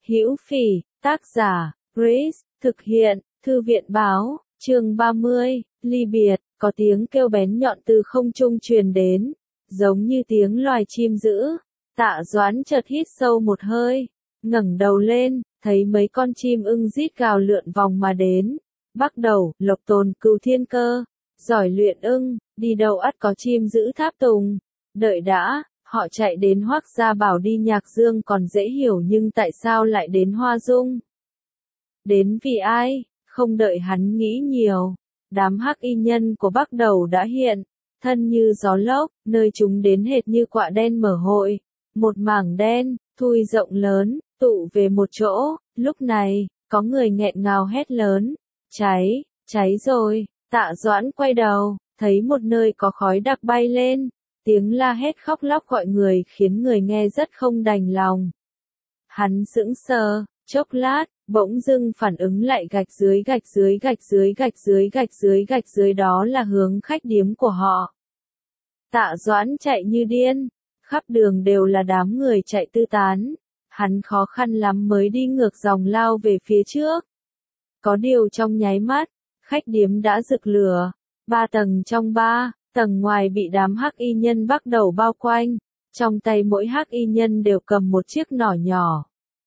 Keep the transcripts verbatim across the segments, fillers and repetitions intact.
Hữu Phỉ, tác giả, Grace, thực hiện, Thư viện báo, chương ba mươi, ly biệt, có tiếng kêu bén nhọn từ không trung truyền đến, giống như tiếng loài chim dữ. Tạ Doãn chợt hít sâu một hơi, ngẩng đầu lên, thấy mấy con chim ưng rít gào lượn vòng mà đến. Bắt đầu, Lộc Tồn Cửu Thiên Cơ, giỏi luyện ưng, đi đâu ắt có chim giữ tháp tùng. Đợi đã, họ chạy đến Hoắc Gia bảo đi Nhạc Dương còn dễ hiểu, nhưng tại sao lại đến Hoa Dung? Đến vì ai? Không đợi hắn nghĩ nhiều, đám hắc y nhân của Bắc Đầu đã hiện, thân như gió lốc, nơi chúng đến hệt như quạ đen mở hội. Một mảng đen, thui rộng lớn, tụ về một chỗ. Lúc này, có người nghẹn ngào hét lớn, cháy, cháy rồi. Tạ Doãn quay đầu, thấy một nơi có khói đặc bay lên, tiếng la hét khóc lóc gọi người khiến người nghe rất không đành lòng. Hắn sững sờ, chốc lát, bỗng dưng phản ứng lại, gạch dưới gạch dưới gạch dưới gạch dưới gạch dưới gạch dưới đó là hướng khách điếm của họ. Tạ Doãn chạy như điên, khắp đường đều là đám người chạy tứ tán, hắn khó khăn lắm mới đi ngược dòng lao về phía trước. Có điều trong nháy mắt, khách điếm đã rực lửa, ba tầng trong ba, tầng ngoài bị đám hắc y nhân Bắc Đầu bao quanh, trong tay mỗi hắc y nhân đều cầm một chiếc nỏ nhỏ.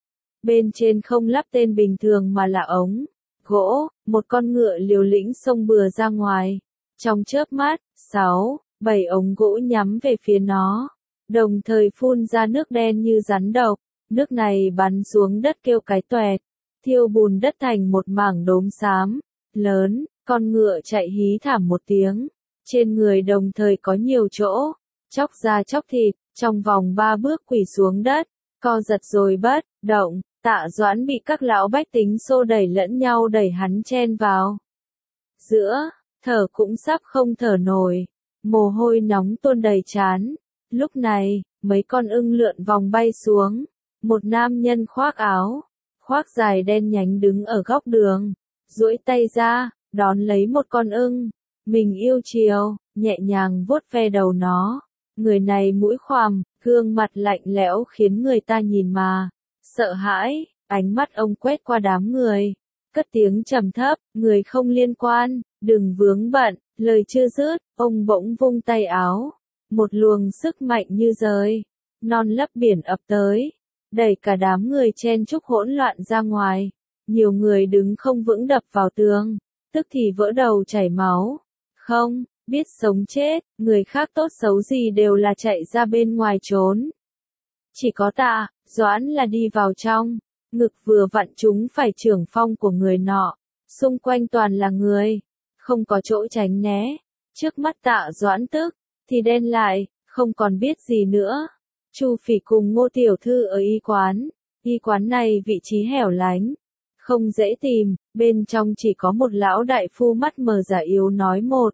Bên trên không lắp tên bình thường mà là ống gỗ, một con ngựa liều lĩnh xông bừa ra ngoài. Trong chớp mắt, sáu, bảy ống gỗ nhắm về phía nó, đồng thời phun ra nước đen như rắn độc, nước này bắn xuống đất kêu cái toẹt, thiêu bùn đất thành một mảng đốm xám lớn. Con ngựa chạy hí thảm một tiếng, trên người đồng thời có nhiều chỗ chóc da chóc thịt, trong vòng ba bước quỳ xuống đất, co giật rồi bất động. Tạ Doãn bị các lão bách tính xô đẩy lẫn nhau đẩy hắn chen vào giữa, thở cũng sắp không thở nổi, mồ hôi nóng tuôn đầy trán. Lúc này, mấy con ưng lượn vòng bay xuống, một nam nhân khoác áo khoác dài đen nhánh đứng ở góc đường, duỗi tay ra, đón lấy một con ưng, mình yêu chiều, nhẹ nhàng vuốt ve đầu nó. Người này mũi khoằm, gương mặt lạnh lẽo khiến người ta nhìn mà sợ hãi. Ánh mắt ông quét qua đám người, cất tiếng trầm thấp, người không liên quan, đừng vướng bận. Lời chưa dứt, ông bỗng vung tay áo, một luồng sức mạnh như rời non lấp biển ập tới, đẩy cả đám người chen chúc hỗn loạn ra ngoài. Nhiều người đứng không vững đập vào tường, tức thì vỡ đầu chảy máu. Không biết sống chết, người khác tốt xấu gì đều là chạy ra bên ngoài trốn. Chỉ có Tạ Doãn là đi vào trong, ngực vừa vặn chúng phải trưởng phong của người nọ, xung quanh toàn là người, không có chỗ tránh né. Trước mắt Tạ Doãn tức thì đen lại, không còn biết gì nữa. Chu Phỉ cùng Ngô tiểu thư ở y quán, y quán này vị trí hẻo lánh, không dễ tìm, bên trong chỉ có một lão đại phu mắt mờ già yếu nói một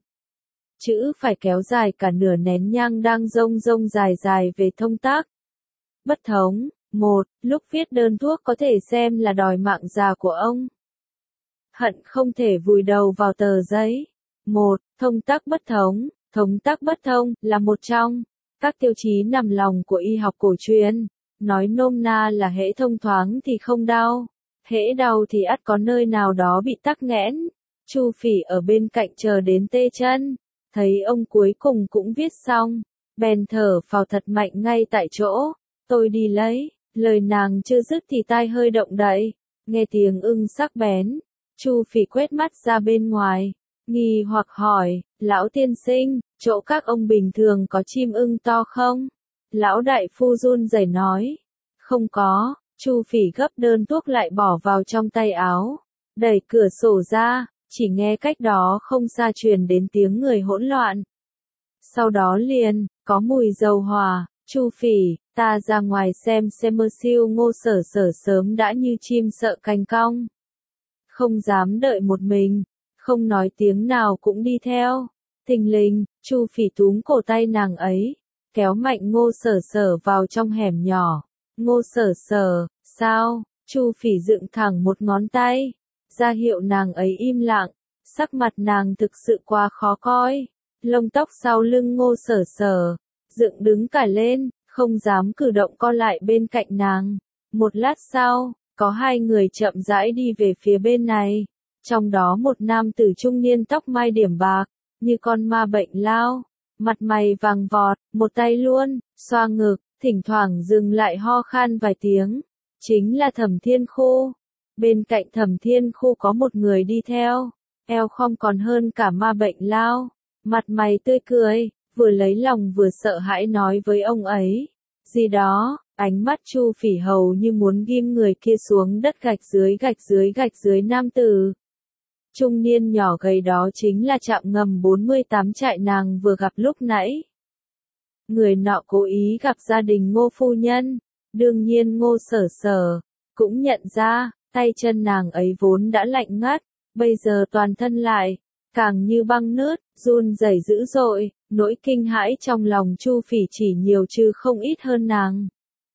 chữ phải kéo dài cả nửa nén nhang đang rông rông dài dài về thông tác. Bất thống, một, lúc viết đơn thuốc có thể xem là đòi mạng già của ông. Hận không thể vùi đầu vào tờ giấy. Một, thông tắc bất thống, thống tắc bất thông, là một trong các tiêu chí nằm lòng của y học cổ truyền. Nói nôm na là hễ thông thoáng thì không đau, hễ đau thì ắt có nơi nào đó bị tắc nghẽn. Chu Phỉ ở bên cạnh chờ đến tê chân, thấy ông cuối cùng cũng viết xong, bèn thở phào thật mạnh ngay tại chỗ. Tôi đi lấy. Lời nàng chưa dứt thì tai hơi động đậy, nghe tiếng ưng sắc bén. Chu Phỉ quét mắt ra bên ngoài, nghi hoặc hỏi, lão tiên sinh, chỗ các ông bình thường có chim ưng to không? Lão đại phu run rẩy nói, không có. Chu Phỉ gấp đơn thuốc lại bỏ vào trong tay áo, đẩy cửa sổ ra, chỉ nghe cách đó không xa truyền đến tiếng người hỗn loạn. Sau đó liền, có mùi dầu hỏa. Chu Phỉ, ta ra ngoài xem xem. Mơ siêu Ngô Sở Sở sớm đã như chim sợ cành cong, không dám đợi một mình, không nói tiếng nào cũng đi theo. Thình lình, Chu Phỉ túm cổ tay nàng ấy, kéo mạnh Ngô Sở Sở vào trong hẻm nhỏ. Ngô Sở Sở, sao? Chu Phỉ dựng thẳng một ngón tay, ra hiệu nàng ấy im lặng. Sắc mặt nàng thực sự quá khó coi, lông tóc sau lưng Ngô Sở Sở dựng đứng cả lên, không dám cử động co lại bên cạnh nàng. Một lát sau, có hai người chậm rãi đi về phía bên này. Trong đó một nam tử trung niên tóc mai điểm bạc, như con ma bệnh lao, mặt mày vàng vọt, một tay luôn, xoa ngực, thỉnh thoảng dừng lại ho khan vài tiếng. Chính là Thẩm Thiên Khu. Bên cạnh Thẩm Thiên Khu có một người đi theo, eo khom còn hơn cả ma bệnh lao, mặt mày tươi cười, vừa lấy lòng vừa sợ hãi nói với ông ấy. Gì đó, ánh mắt Chu Phỉ hầu như muốn ghim người kia xuống đất gạch dưới gạch dưới gạch dưới nam tử. Trung niên nhỏ gầy đó chính là trạm ngầm bốn mươi tám trại nàng vừa gặp lúc nãy. Người nọ cố ý gặp gia đình Ngô phu nhân, đương nhiên Ngô Sở Sở cũng nhận ra, tay chân nàng ấy vốn đã lạnh ngắt, bây giờ toàn thân lại càng như băng nứt, run rẩy dữ dội, nỗi kinh hãi trong lòng Chu Phỉ chỉ nhiều chứ không ít hơn nàng.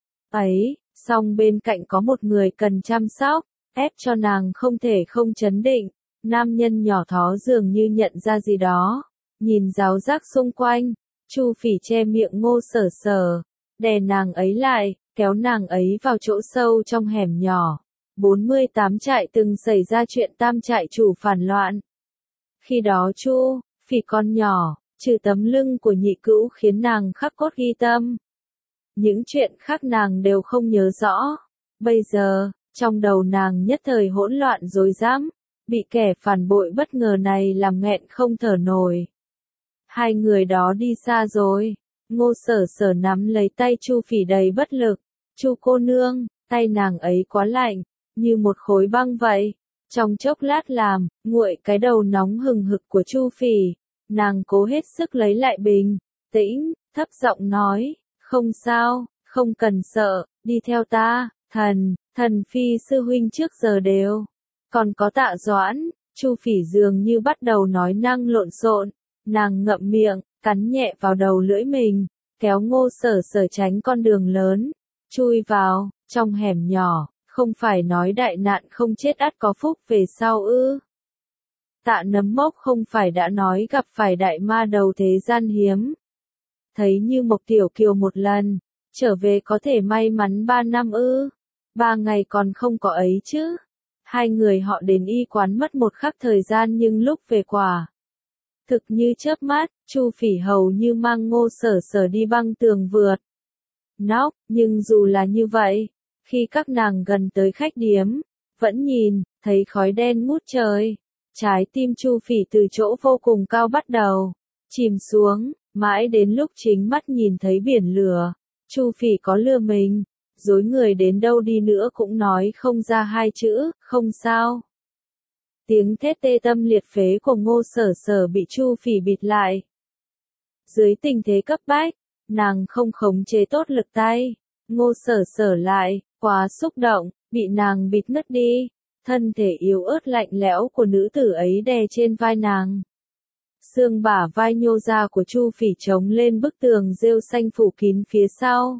Ấy, song bên cạnh có một người cần chăm sóc, ép cho nàng không thể không chấn định. Nam nhân nhỏ thó dường như nhận ra gì đó, nhìn giáo giác xung quanh, Chu Phỉ che miệng Ngô Sở Sở, đè nàng ấy lại, kéo nàng ấy vào chỗ sâu trong hẻm nhỏ. bốn mươi tám trại từng xảy ra chuyện tam trại chủ phản loạn. Khi đó Chu Phỉ con nhỏ, trừ tấm lưng của nhị cữu khiến nàng khắc cốt ghi tâm. Những chuyện khác nàng đều không nhớ rõ. Bây giờ, trong đầu nàng nhất thời hỗn loạn rối rắm, bị kẻ phản bội bất ngờ này làm nghẹn không thở nổi. Hai người đó đi xa rồi. Ngô Sở Sở nắm lấy tay Chu Phỉ đầy bất lực. Chu cô nương, tay nàng ấy quá lạnh, như một khối băng vậy. Trong chốc lát làm, nguội cái đầu nóng hừng hực của Chu Phỉ. Nàng cố hết sức lấy lại bình tĩnh, thấp giọng nói, không sao, không cần sợ, đi theo ta, thần, thần phi sư huynh trước giờ đều. Còn có Tạ Doãn. Chu Phỉ dường như bắt đầu nói năng lộn xộn, nàng ngậm miệng, cắn nhẹ vào đầu lưỡi mình, kéo Ngô Sở Sở tránh con đường lớn, chui vào trong hẻm nhỏ, không phải nói đại nạn không chết ắt có phúc về sau ư? Tạ Nấm Mốc không phải đã nói gặp phải đại ma đầu thế gian hiếm. Thấy như Mộc Tiểu Kiều một lần, trở về có thể may mắn ba năm ư? Ba ngày còn không có ấy chứ? Hai người họ đến y quán mất một khắc thời gian nhưng lúc về quả thực như chớp mắt, Chu Phỉ hầu như mang Ngô Sở Sở đi băng tường vượt nóc, nhưng dù là như vậy, khi các nàng gần tới khách điếm, vẫn nhìn thấy khói đen ngút trời. Trái tim Chu Phỉ từ chỗ vô cùng cao bắt đầu chìm xuống, mãi đến lúc chính mắt nhìn thấy biển lửa, Chu Phỉ có lừa mình, dối người đến đâu đi nữa cũng nói không ra hai chữ, không sao. Tiếng thét tê tâm liệt phế của Ngô Sở Sở bị Chu Phỉ bịt lại. Dưới tình thế cấp bách, nàng không khống chế tốt lực tay. Ngô Sở Sở lại, quá xúc động, bị nàng bịt ngất đi. Thân thể yếu ớt lạnh lẽo của nữ tử ấy đè trên vai nàng. Xương bả vai nhô ra của Chu Phỉ chống lên bức tường rêu xanh phủ kín phía sau.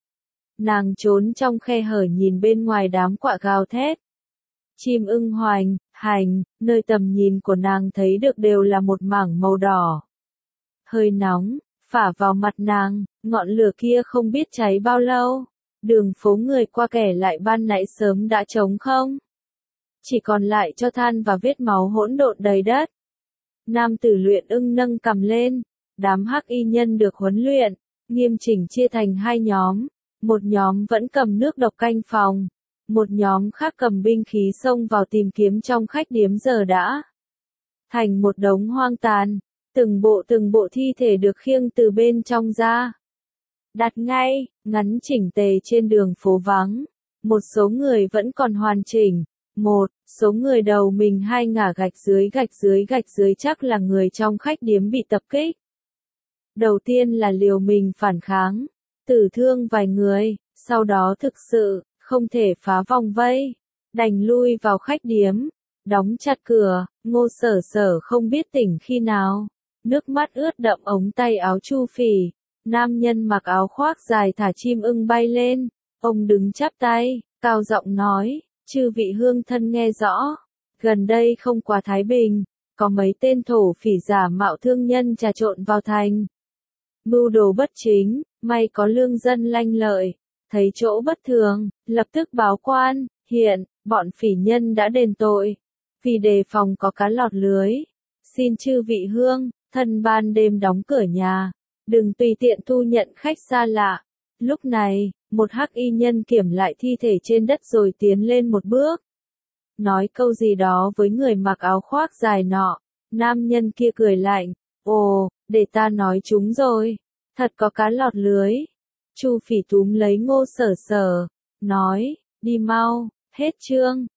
Nàng trốn trong khe hở nhìn bên ngoài đám quạ gào thét. Chim ưng hoành, hành, nơi tầm nhìn của nàng thấy được đều là một mảng màu đỏ. Hơi nóng, phả vào mặt nàng, ngọn lửa kia không biết cháy bao lâu. Đường phố người qua kẻ lại ban nãy sớm đã trống không. Chỉ còn lại cho than và vết máu hỗn độn đầy đất. Nam tử luyện ưng nâng cầm lên, đám hắc y nhân được huấn luyện, nghiêm chỉnh chia thành hai nhóm. Một nhóm vẫn cầm nước độc canh phòng, một nhóm khác cầm binh khí xông vào tìm kiếm trong khách điếm giờ đã thành một đống hoang tàn, từng bộ từng bộ thi thể được khiêng từ bên trong ra, đặt ngay, ngắn chỉnh tề trên đường phố vắng. Một số người vẫn còn hoàn chỉnh, một số người đầu mình hai ngả gạch dưới gạch dưới gạch dưới chắc là người trong khách điếm bị tập kích. Đầu tiên là liều mình phản kháng, tử thương vài người, sau đó thực sự không thể phá vòng vây, đành lui vào khách điếm, đóng chặt cửa. Ngô Sở Sở không biết tỉnh khi nào, nước mắt ướt đậm ống tay áo Chu Phỉ. Nam nhân mặc áo khoác dài thả chim ưng bay lên, ông đứng chắp tay, cao giọng nói, chư vị hương thân nghe rõ, gần đây không quá thái bình, có mấy tên thổ phỉ giả mạo thương nhân trà trộn vào thành. Mưu đồ bất chính, may có lương dân lanh lợi, thấy chỗ bất thường, lập tức báo quan, Hiện, bọn phỉ nhân đã đền tội, vì đề phòng có cá lọt lưới. Xin chư vị hương, thân ban đêm đóng cửa nhà, đừng tùy tiện thu nhận khách xa lạ. Lúc này, một hắc y nhân kiểm lại thi thể trên đất rồi tiến lên một bước. Nói câu gì đó với người mặc áo khoác dài nọ. Nam nhân kia cười lạnh. Ồ, để ta nói chúng rồi. Thật có cá lọt lưới. Chu Phỉ túm lấy Ngô Sở Sở. Nói, đi mau, hết chương.